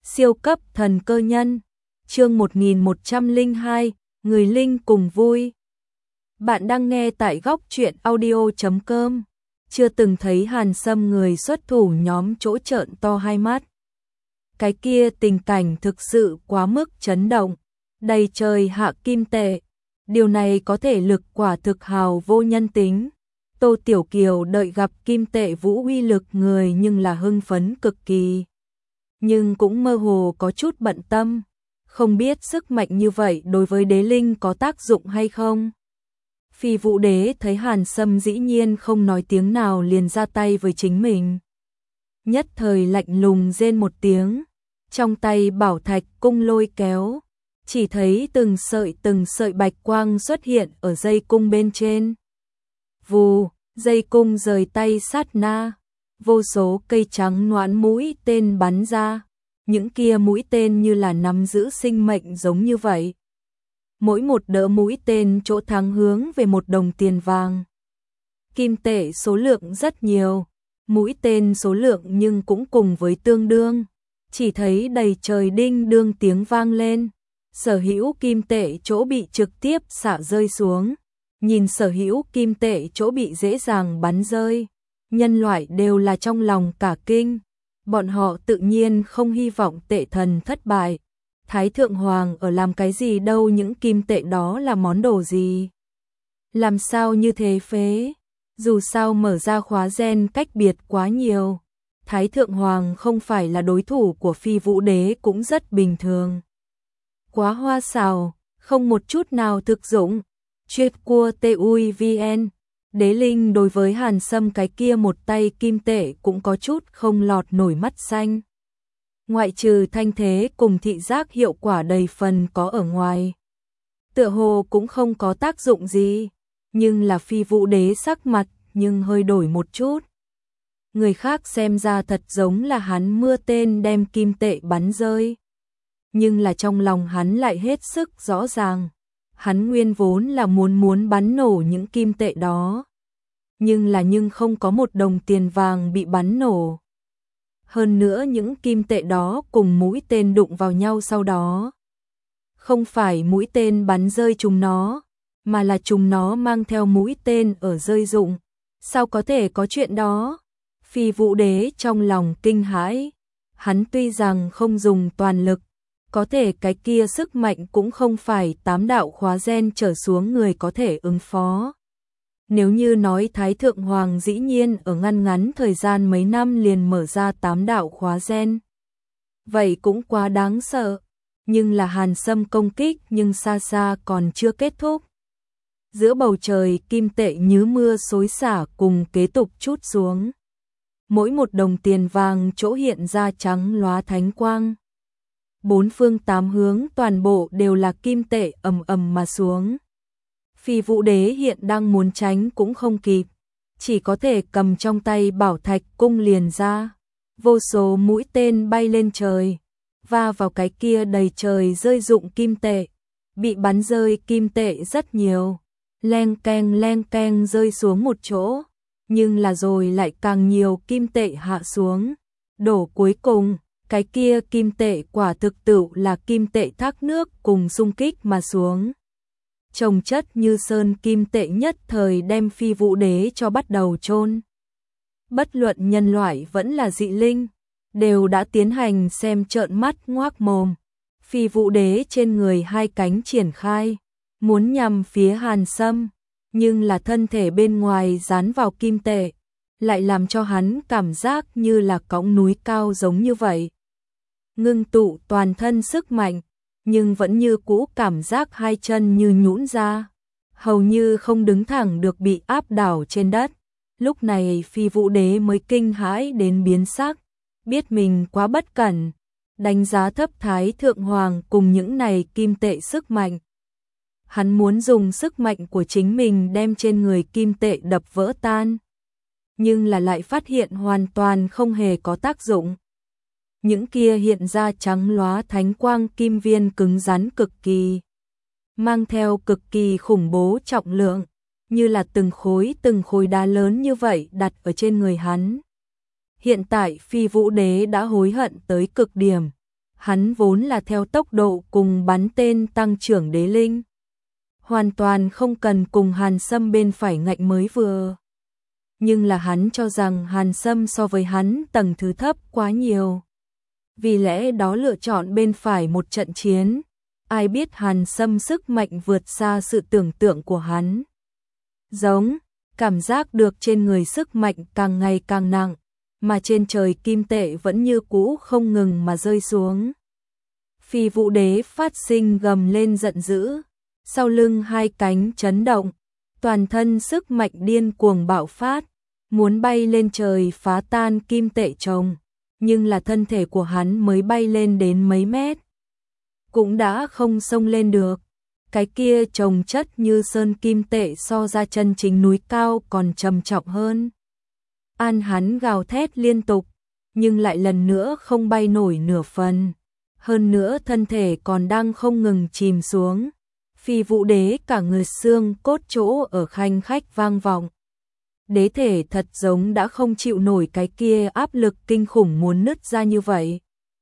Siêu cấp thần cơ nhân, chương 1102, người linh cùng vui. Bạn đang nghe tại góc truyện audio.com. Chưa từng thấy Hàn Sâm người xuất thủ nhóm chỗ trợn to hai mắt. Cái kia tình cảnh thực sự quá mức chấn động, đầy trời hạ kim tệ. Điều này có thể lực quả thực hào vô nhân tính. Tô Tiểu Kiều đợi gặp kim tệ vũ uy lực người nhưng là hưng phấn cực kỳ. Nhưng cũng mơ hồ có chút bận tâm, không biết sức mạnh như vậy đối với đế linh có tác dụng hay không. Phi Vũ Đế thấy Hàn Sâm dĩ nhiên không nói tiếng nào liền ra tay với chính mình. Nhất thời lạnh lùng rên một tiếng, trong tay bảo thạch cung lôi kéo, chỉ thấy từng sợi bạch quang xuất hiện ở dây cung bên trên. Vù, dây cung rời tay sát na, vô số cây trắng noãn mũi tên bắn ra, những kia mũi tên như là nắm giữ sinh mệnh giống như vậy. Mỗi một đỡ mũi tên chỗ thắng hướng về một đồng tiền vàng. Kim tệ số lượng rất nhiều, mũi tên số lượng nhưng cũng cùng với tương đương, chỉ thấy đầy trời đinh đương tiếng vang lên, sở hữu kim tệ chỗ bị trực tiếp xả rơi xuống. Nhìn sở hữu kim tệ chỗ bị dễ dàng bắn rơi, nhân loại đều là trong lòng cả kinh, bọn họ tự nhiên không hy vọng tệ thần thất bại. Thái Thượng Hoàng ở làm cái gì đâu, những kim tệ đó là món đồ gì? Làm sao như thế phế? Dù sao mở ra khóa gen cách biệt quá nhiều, Thái Thượng Hoàng không phải là đối thủ của Phi Vũ Đế cũng rất bình thường. Quá hoa xào, không một chút nào thực dụng. Chuyết cua TUIVN, đế linh đối với Hàn Sâm cái kia một tay kim tệ cũng có chút không lọt nổi mắt xanh. Ngoại trừ thanh thế cùng thị giác hiệu quả đầy phần có ở ngoài, tựa hồ cũng không có tác dụng gì, nhưng là Phi Vũ Đế sắc mặt nhưng hơi đổi một chút. Người khác xem ra thật giống là hắn mưa tên đem kim tệ bắn rơi, nhưng là trong lòng hắn lại hết sức rõ ràng. Hắn nguyên vốn là muốn bắn nổ những kim tệ đó, nhưng không có một đồng tiền vàng bị bắn nổ. Hơn nữa những kim tệ đó cùng mũi tên đụng vào nhau sau đó, không phải mũi tên bắn rơi chúng nó, mà là chúng nó mang theo mũi tên ở rơi rụng. Sao có thể có chuyện đó? Phi Vũ Đế trong lòng kinh hãi, hắn tuy rằng không dùng toàn lực, có thể cái kia sức mạnh cũng không phải 8 đạo khóa gen trở xuống người có thể ứng phó. Nếu như nói Thái Thượng Hoàng dĩ nhiên ở ngắn thời gian mấy năm liền mở ra 8 đạo khóa gen, vậy cũng quá đáng sợ. Nhưng là Hàn Sâm công kích nhưng xa xa còn chưa kết thúc. Giữa bầu trời kim tệ như mưa xối xả cùng kế tục trút xuống. Mỗi một đồng tiền vàng chỗ hiện ra trắng lóa thánh quang. Bốn phương tám hướng toàn bộ đều là kim tệ ầm ầm mà xuống. Phi Vũ Đế hiện đang muốn tránh cũng không kịp, chỉ có thể cầm trong tay bảo thạch cung liền ra. Vô số mũi tên bay lên trời, va vào cái kia đầy trời rơi rụng kim tệ. Bị bắn rơi kim tệ rất nhiều, leng keng rơi xuống một chỗ, nhưng là rồi lại càng nhiều kim tệ hạ xuống. Đổ cuối cùng, cái kia kim tệ quả thực tự là kim tệ thác nước cùng xung kích mà xuống. Chồng chất như sơn kim tệ nhất thời đem Phi Vũ Đế cho bắt đầu chôn. Bất luận nhân loại vẫn là dị linh, đều đã tiến hành xem trợn mắt ngoác mồm. Phi Vũ Đế trên người hai cánh triển khai, muốn nhằm phía Hàn Sâm, nhưng là thân thể bên ngoài dán vào kim tệ, lại làm cho hắn cảm giác như là cõng núi cao giống như vậy. Ngưng tụ toàn thân sức mạnh, nhưng vẫn như cũ cảm giác hai chân như nhũn ra, hầu như không đứng thẳng được, bị áp đảo trên đất. Lúc này Phi Vũ Đế mới kinh hãi đến biến sắc, biết mình quá bất cẩn, đánh giá thấp Thái Thượng Hoàng cùng những này kim tệ sức mạnh. Hắn muốn dùng sức mạnh của chính mình đem trên người kim tệ đập vỡ tan, nhưng là lại phát hiện hoàn toàn không hề có tác dụng. Những kia hiện ra trắng lóa thánh quang kim viên cứng rắn cực kỳ, mang theo cực kỳ khủng bố trọng lượng, như là từng khối đá lớn như vậy đặt ở trên người hắn. Hiện tại Phi Vũ Đế đã hối hận tới cực điểm, hắn vốn là theo tốc độ cùng bắn tên tăng trưởng đế linh. Hoàn toàn không cần cùng Hàn Sâm bên phải ngạnh mới vừa. Nhưng là hắn cho rằng Hàn Sâm so với hắn tầng thứ thấp quá nhiều. Vì lẽ đó lựa chọn bên phải một trận chiến. Ai biết Hàn Sâm sức mạnh vượt xa sự tưởng tượng của hắn. Giống, cảm giác được trên người sức mạnh càng ngày càng nặng, mà trên trời kim tệ vẫn như cũ không ngừng mà rơi xuống. Phi Vũ Đế phát sinh gầm lên giận dữ, sau lưng hai cánh chấn động, toàn thân sức mạnh điên cuồng bạo phát, muốn bay lên trời phá tan kim tệ chồng, nhưng là thân thể của hắn mới bay lên đến mấy mét, cũng đã không xông lên được. Cái kia chồng chất như sơn kim tệ so ra chân chính núi cao còn trầm trọng hơn. Hắn gào thét liên tục, nhưng lại lần nữa không bay nổi nửa phần. Hơn nữa thân thể còn đang không ngừng chìm xuống. Phi Vũ Đế cả người xương cốt chỗ ở khanh khách vang vọng. Đế thể thật giống đã không chịu nổi cái kia áp lực kinh khủng muốn nứt ra như vậy.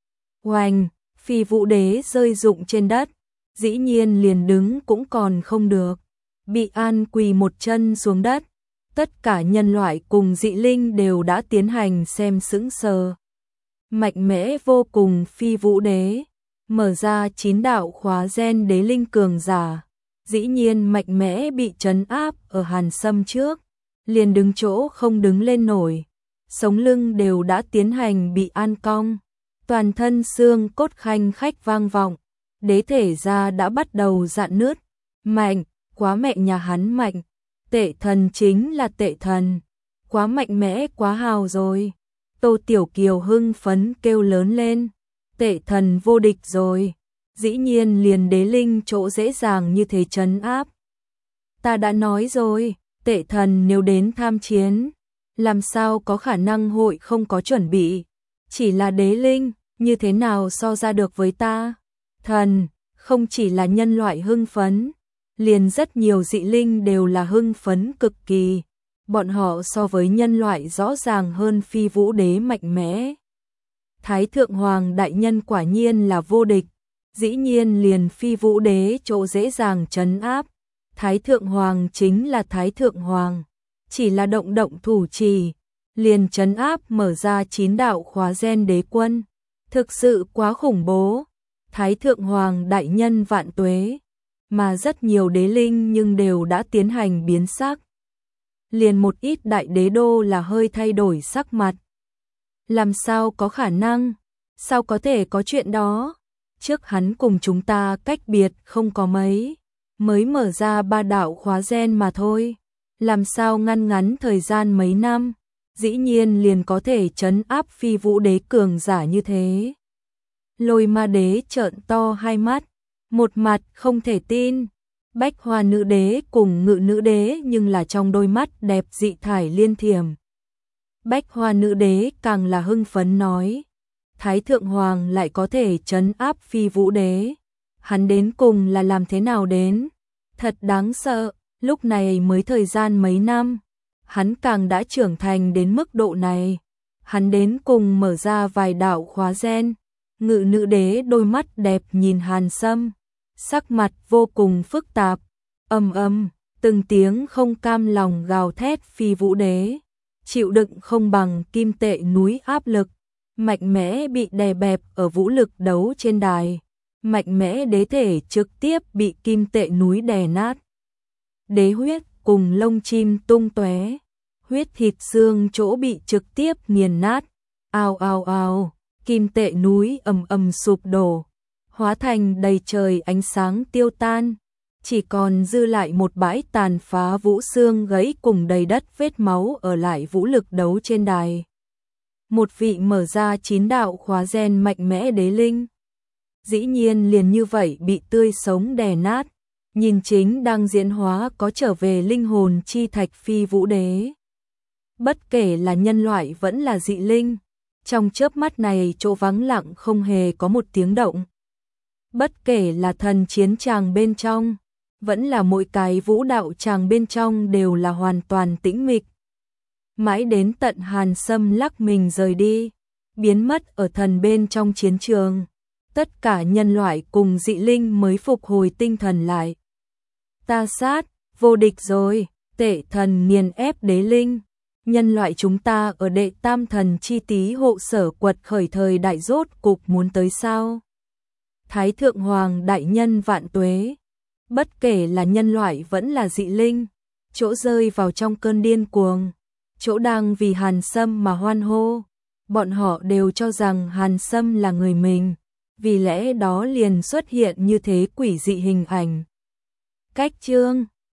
Oanh, Phi Vũ Đế rơi rụng trên đất, dĩ nhiên liền đứng cũng còn không được. Bị An quỳ một chân xuống đất. Tất cả nhân loại cùng dị linh đều đã tiến hành xem sững sờ. Mạnh mẽ vô cùng Phi Vũ Đế, mở ra 9 đạo khóa gen đế linh cường giả, dĩ nhiên mạnh mẽ bị trấn áp ở Hàn Sâm trước, liền đứng chỗ không đứng lên nổi, sống lưng đều đã tiến hành bị an cong, toàn thân xương cốt khanh khách vang vọng, đế thể ra đã bắt đầu rạn nứt, mạnh, quá mẹ nhà hắn mạnh, tệ thần chính là tệ thần, quá mạnh mẽ quá hào rồi. Tô Tiểu Kiều hưng phấn kêu lớn lên, tệ thần vô địch rồi, dĩ nhiên liền đế linh chỗ dễ dàng như thế trấn áp. Ta đã nói rồi, tệ thần nếu đến tham chiến, làm sao có khả năng hội không có chuẩn bị, chỉ là đế linh, như thế nào so ra được với ta? Thần, không chỉ là nhân loại hưng phấn, liền rất nhiều dị linh đều là hưng phấn cực kỳ. Bọn họ so với nhân loại rõ ràng hơn Phi Vũ Đế mạnh mẽ. Thái Thượng Hoàng đại nhân quả nhiên là vô địch, dĩ nhiên liền Phi Vũ Đế chỗ dễ dàng trấn áp. Thái Thượng Hoàng chính là Thái Thượng Hoàng, chỉ là động động thủ trì, liền trấn áp mở ra 9 đạo khóa gen đế quân. Thực sự quá khủng bố, Thái Thượng Hoàng đại nhân vạn tuế, mà rất nhiều đế linh nhưng đều đã tiến hành biến sắc. Liền một ít đại đế đô là hơi thay đổi sắc mặt. Làm sao có khả năng? Sao có thể có chuyện đó? Trước hắn cùng chúng ta cách biệt không có mấy, mới mở ra 3 đạo khóa gen mà thôi. Làm sao ngăn ngắn thời gian mấy năm, dĩ nhiên liền có thể trấn áp Phi Vũ Đế cường giả như thế. Lôi Ma Đế trợn to hai mắt, một mặt không thể tin. Bách Hoa Nữ Đế cùng Ngự Nữ Đế nhưng là trong đôi mắt đẹp dị thải liên thiểm. Bách Hoa Nữ Đế càng là hưng phấn nói, Thái Thượng Hoàng lại có thể trấn áp Phi Vũ Đế, hắn đến cùng là làm thế nào đến? Thật đáng sợ, lúc này mới thời gian mấy năm, hắn càng đã trưởng thành đến mức độ này, hắn đến cùng mở ra vài đạo khóa gen. Ngự Nữ Đế đôi mắt đẹp nhìn Hàn Sâm, sắc mặt vô cùng phức tạp, từng tiếng không cam lòng gào thét. Phi Vũ Đế chịu đựng không bằng kim tệ núi áp lực, mạnh mẽ bị đè bẹp ở vũ lực đấu trên đài, mạnh mẽ đế thể trực tiếp bị kim tệ núi đè nát. Đế huyết cùng lông chim tung tóe, huyết thịt xương chỗ bị trực tiếp nghiền nát, ào ào ào, kim tệ núi sụp đổ, hóa thành đầy trời ánh sáng tiêu tan, chỉ còn dư lại một bãi tàn phá vũ xương gãy cùng đầy đất vết máu ở lại vũ lực đấu trên đài. Một vị mở ra 9 đạo khóa gen mạnh mẽ đế linh, dĩ nhiên liền như vậy bị tươi sống đè nát, nhìn chính đang diễn hóa có trở về linh hồn chi thạch Phi Vũ Đế. Bất kể là nhân loại vẫn là dị linh, trong chớp mắt này chỗ vắng lặng không hề có một tiếng động. Bất kể là thần chiến tràng bên trong, vẫn là mỗi cái vũ đạo tràng bên trong đều là hoàn toàn tĩnh mịch. Mãi đến tận Hàn Sâm lắc mình rời đi, biến mất ở thần bên trong chiến trường. Tất cả nhân loại cùng dị linh mới phục hồi tinh thần lại. Ta sát, vô địch rồi, tể thần nghiền ép đế linh. Nhân loại chúng ta ở đệ tam thần chi tý hộ sở quật khởi thời đại rốt cục muốn tới sao? Thái thượng hoàng đại nhân vạn tuế. Bất kể là nhân loại vẫn là dị linh, chỗ rơi vào trong cơn điên cuồng, chỗ đang vì Hàn Sâm mà hoan hô. Bọn họ đều cho rằng Hàn Sâm là người mình, vì lẽ đó liền xuất hiện như thế quỷ dị hình ảnh. Cách chương